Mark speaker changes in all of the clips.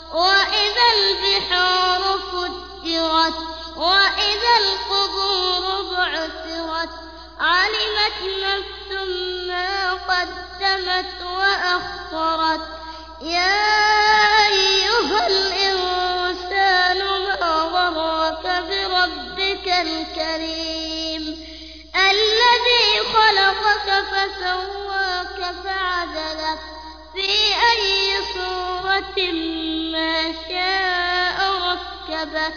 Speaker 1: وإذا البحار فجرت وإذا القبور بعثرت علمت نفس ما قدمت وأخرت يا أيها الإنسان ما غرك بربك الكريم الذي خلقك فسواك فعدلك في أي صورة ما شاء ركبك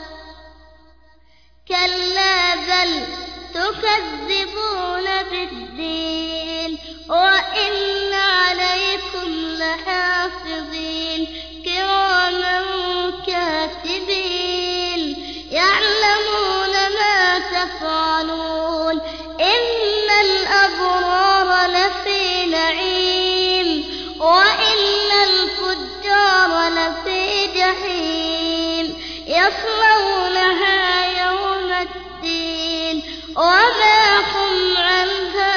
Speaker 1: كلا بل تكذبون بالدين وإن عليكم لحافظين كراما كاتبين يعلمون ما تفعلون إن الأبرار لفي نعيم وإن الفجار لفي جحيم يصلونها يوم الدين وما هم عنها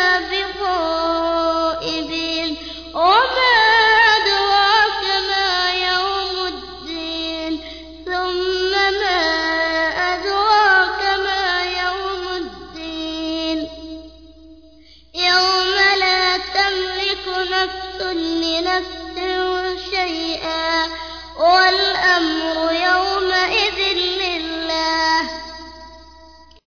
Speaker 1: بغائبين وما أدراك ما يوم الدين ثم ما أدراك ما يوم الدين يوم لا تملك نفس لنفس